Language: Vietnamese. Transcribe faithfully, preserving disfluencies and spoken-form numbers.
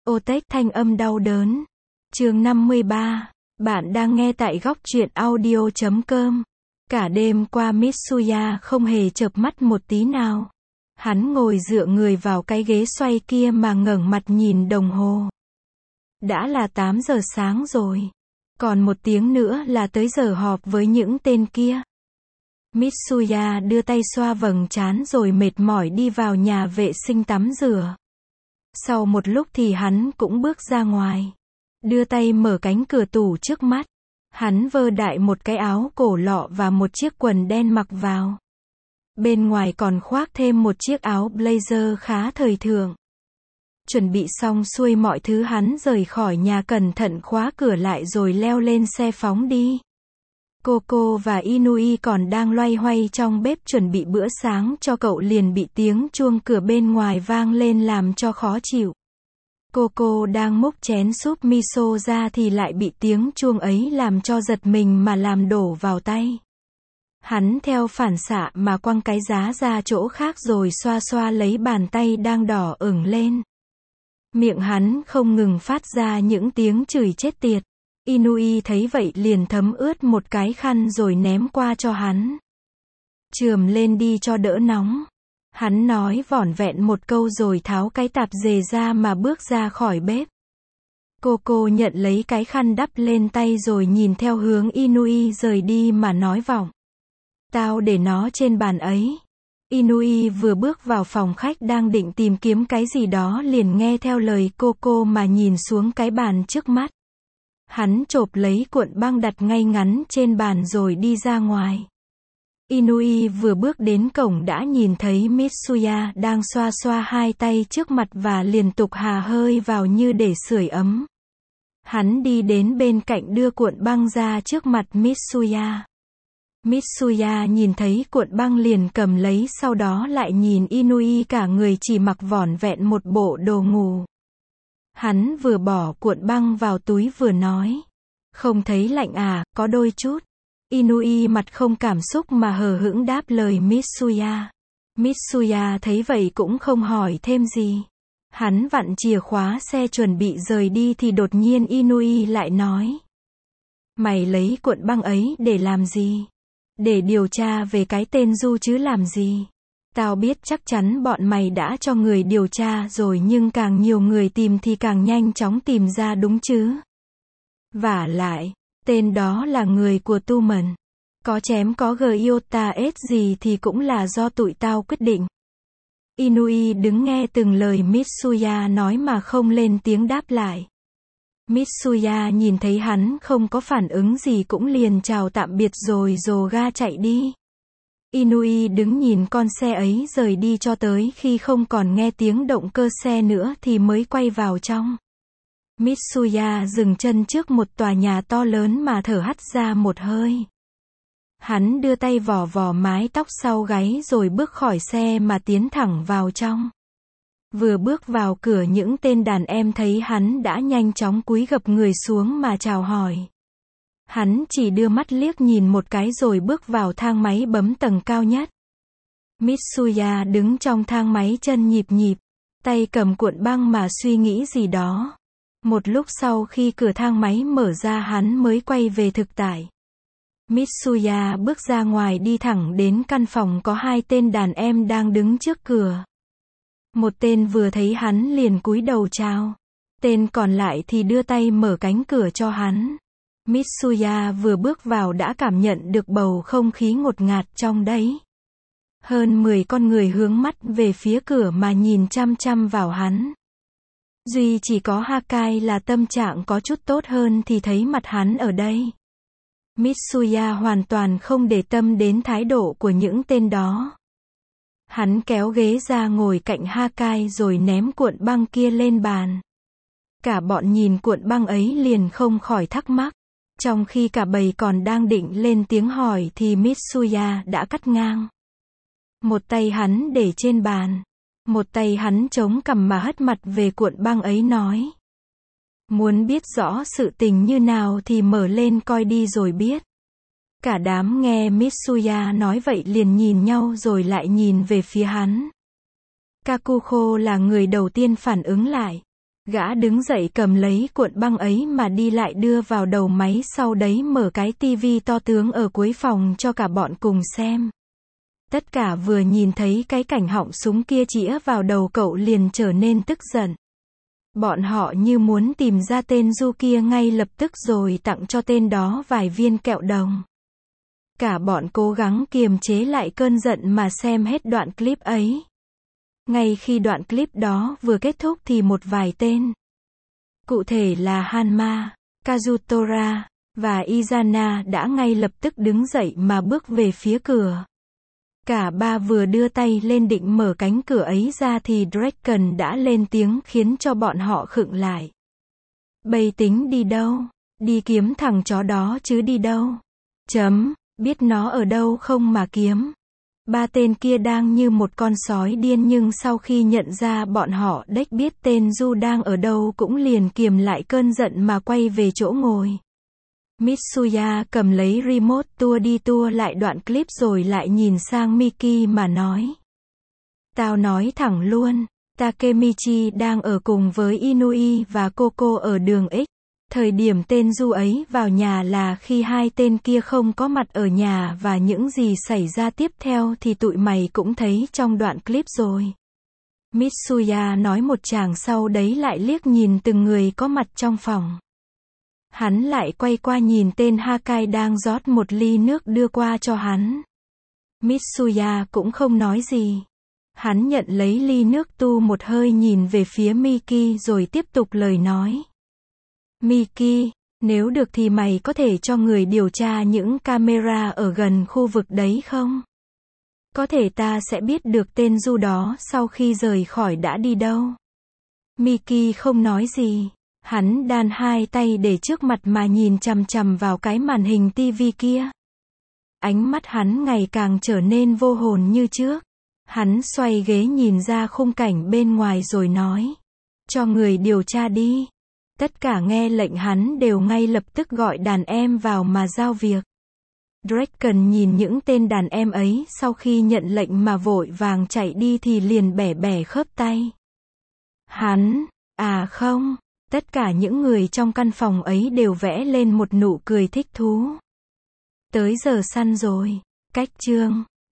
Tech thanh âm đau đớn. Chương năm mươi ba. Bạn đang nghe tại góc truyện audio chấm com. Cả đêm qua Mitsuya không hề chợp mắt một tí nào. Hắn ngồi dựa người vào cái ghế xoay kia mà ngẩng mặt nhìn đồng hồ. Đã là tám giờ sáng rồi. Còn một tiếng nữa là tới giờ họp với những tên kia. Mitsuya đưa tay xoa vầng trán rồi mệt mỏi đi vào nhà vệ sinh tắm rửa. Sau một lúc thì hắn cũng bước ra ngoài. Đưa tay mở cánh cửa tủ trước mắt. Hắn vơ đại một cái áo cổ lọ và một chiếc quần đen mặc vào. Bên ngoài còn khoác thêm một chiếc áo blazer khá thời thượng. Chuẩn bị xong xuôi mọi thứ hắn rời khỏi nhà cẩn thận khóa cửa lại rồi leo lên xe phóng đi. Coco và Inui còn đang loay hoay trong bếp chuẩn bị bữa sáng cho cậu liền bị tiếng chuông cửa bên ngoài vang lên làm cho khó chịu. Coco đang múc chén súp miso ra thì lại bị tiếng chuông ấy làm cho giật mình mà làm đổ vào tay. Hắn theo phản xạ mà quăng cái giá ra chỗ khác rồi xoa xoa lấy bàn tay đang đỏ ửng lên. Miệng hắn không ngừng phát ra những tiếng chửi chết tiệt. Inui thấy vậy liền thấm ướt một cái khăn rồi ném qua cho hắn. Chườm lên đi cho đỡ nóng. Hắn nói vỏn vẹn một câu rồi tháo cái tạp dề ra mà bước ra khỏi bếp. Coco nhận lấy cái khăn đắp lên tay rồi nhìn theo hướng Inui rời đi mà nói vọng. Tao để nó trên bàn ấy. Inui vừa bước vào phòng khách đang định tìm kiếm cái gì đó liền nghe theo lời Coco mà nhìn xuống cái bàn trước mắt. Hắn chộp lấy cuộn băng đặt ngay ngắn trên bàn rồi đi ra ngoài. Inui vừa bước đến cổng đã nhìn thấy Mitsuya đang xoa xoa hai tay trước mặt và liên tục hà hơi vào như để sưởi ấm. Hắn đi đến bên cạnh đưa cuộn băng ra trước mặt Mitsuya. Mitsuya nhìn thấy cuộn băng liền cầm lấy sau đó lại nhìn Inui cả người chỉ mặc vỏn vẹn một bộ đồ ngủ. Hắn vừa bỏ cuộn băng vào túi vừa nói. Không thấy lạnh à, có đôi chút. Inui mặt không cảm xúc mà hờ hững đáp lời Mitsuya. Mitsuya thấy vậy cũng không hỏi thêm gì. Hắn vặn chìa khóa xe chuẩn bị rời đi thì đột nhiên Inui lại nói. Mày lấy cuộn băng ấy để làm gì? Để điều tra về cái tên Du chứ làm gì? Tao biết chắc chắn bọn mày đã cho người điều tra rồi nhưng càng nhiều người tìm thì càng nhanh chóng tìm ra đúng chứ? Vả lại, tên đó là người của Tu Mần. Có chém có gờ iota s gì thì cũng là do tụi tao quyết định. Inui đứng nghe từng lời Mitsuya nói mà không lên tiếng đáp lại. Mitsuya nhìn thấy hắn không có phản ứng gì cũng liền chào tạm biệt rồi dồ ga chạy đi. Inui đứng nhìn con xe ấy rời đi cho tới khi không còn nghe tiếng động cơ xe nữa thì mới quay vào trong. Mitsuya dừng chân trước một tòa nhà to lớn mà thở hắt ra một hơi. Hắn đưa tay vò vò mái tóc sau gáy rồi bước khỏi xe mà tiến thẳng vào trong. Vừa bước vào cửa những tên đàn em thấy hắn đã nhanh chóng cúi gập người xuống mà chào hỏi. Hắn chỉ đưa mắt liếc nhìn một cái rồi bước vào thang máy bấm tầng cao nhất. Mitsuya đứng trong thang máy chân nhịp nhịp, tay cầm cuộn băng mà suy nghĩ gì đó. Một lúc sau khi cửa thang máy mở ra hắn mới quay về thực tại. Mitsuya bước ra ngoài đi thẳng đến căn phòng có hai tên đàn em đang đứng trước cửa. Một tên vừa thấy hắn liền cúi đầu chào. Tên còn lại thì đưa tay mở cánh cửa cho hắn. Mitsuya vừa bước vào đã cảm nhận được bầu không khí ngột ngạt trong đấy. Hơn mười con người hướng mắt về phía cửa mà nhìn chăm chăm vào hắn. Duy chỉ có Hakai là tâm trạng có chút tốt hơn thì thấy mặt hắn ở đây. Mitsuya hoàn toàn không để tâm đến thái độ của những tên đó. Hắn kéo ghế ra ngồi cạnh Hakai rồi ném cuộn băng kia lên bàn. Cả bọn nhìn cuộn băng ấy liền không khỏi thắc mắc. Trong khi cả bầy còn đang định lên tiếng hỏi thì Mitsuya đã cắt ngang. Một tay hắn để trên bàn. Một tay hắn chống cằm mà hất mặt về cuộn băng ấy nói. Muốn biết rõ sự tình như nào thì mở lên coi đi rồi biết. Cả đám nghe Mitsuya nói vậy liền nhìn nhau rồi lại nhìn về phía hắn. Kakuko là người đầu tiên phản ứng lại. Gã đứng dậy cầm lấy cuộn băng ấy mà đi lại đưa vào đầu máy, sau đấy mở cái tivi to tướng ở cuối phòng cho cả bọn cùng xem. Tất cả vừa nhìn thấy cái cảnh họng súng kia chĩa vào đầu cậu liền trở nên tức giận. Bọn họ như muốn tìm ra tên Du kia ngay lập tức rồi tặng cho tên đó vài viên kẹo đồng. Cả bọn cố gắng kiềm chế lại cơn giận mà xem hết đoạn clip ấy. Ngay khi đoạn clip đó vừa kết thúc thì một vài tên, cụ thể là Hanma, Kazutora và Izana đã ngay lập tức đứng dậy mà bước về phía cửa. Cả ba vừa đưa tay lên định mở cánh cửa ấy ra thì Draken đã lên tiếng khiến cho bọn họ khựng lại. Bây tính đi đâu? Đi kiếm thằng chó đó chứ đi đâu? Chấm, biết nó ở đâu không mà kiếm. Ba tên kia đang như một con sói điên, nhưng sau khi nhận ra bọn họ đếch biết tên Du đang ở đâu cũng liền kiềm lại cơn giận mà quay về chỗ ngồi. Mitsuya cầm lấy remote tua đi tua lại đoạn clip rồi lại nhìn sang Miki mà nói. Tao nói thẳng luôn, Takemichi đang ở cùng với Inui và Koko ở đường X. Thời điểm tên Du ấy vào nhà là khi hai tên kia không có mặt ở nhà, và những gì xảy ra tiếp theo thì tụi mày cũng thấy trong đoạn clip rồi. Mitsuya nói một tràng, sau đấy lại liếc nhìn từng người có mặt trong phòng. Hắn lại quay qua nhìn tên Hakai đang rót một ly nước đưa qua cho hắn. Mitsuya cũng không nói gì. Hắn nhận lấy ly nước, tu một hơi nhìn về phía Miki rồi tiếp tục lời nói. Miki, nếu được thì mày có thể cho người điều tra những camera ở gần khu vực đấy không? Có thể ta sẽ biết được tên Du đó sau khi rời khỏi đã đi đâu. Miki không nói gì. Hắn đan hai tay để trước mặt mà nhìn chằm chằm vào cái màn hình tivi kia. Ánh mắt hắn ngày càng trở nên vô hồn như trước. Hắn xoay ghế nhìn ra khung cảnh bên ngoài rồi nói. Cho người điều tra đi. Tất cả nghe lệnh hắn đều ngay lập tức gọi đàn em vào mà giao việc. Draken nhìn những tên đàn em ấy, sau khi nhận lệnh mà vội vàng chạy đi thì liền bẻ bẻ khớp tay. Hắn, à không, tất cả những người trong căn phòng ấy đều vẽ lên một nụ cười thích thú. Tới giờ săn rồi. Cách chương